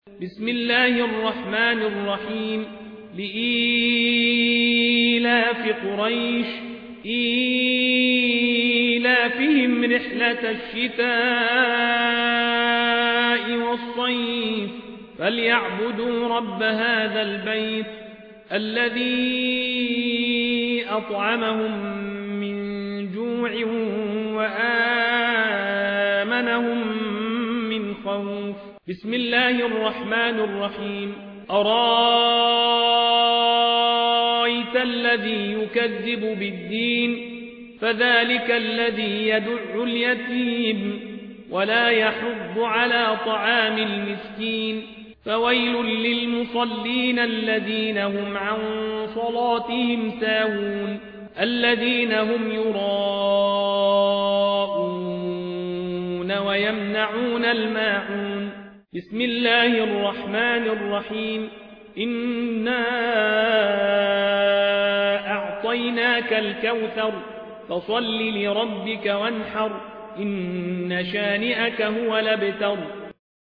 بسم الله الرحمن الرحيم لإيلاف قريش إيلافهم رحلة الشتاء والصيف فليعبدوا رب هذا البيت الذي أطعمهم من جوع وآمنهم من خوف بسم الله الرحمن الرحيم أرايت الذي يكذب بالدين فذلك الذي يدع اليتيم ولا يحض على طعام المسكين فويل للمصلين الذين هم عن صلاتهم ساهون الذين هم يراءون ويمنعون الماعون بسم الله الرحمن الرحيم إنا أعطيناك الكوثر فصل لربك وانحر إن شانئك هو الأبتر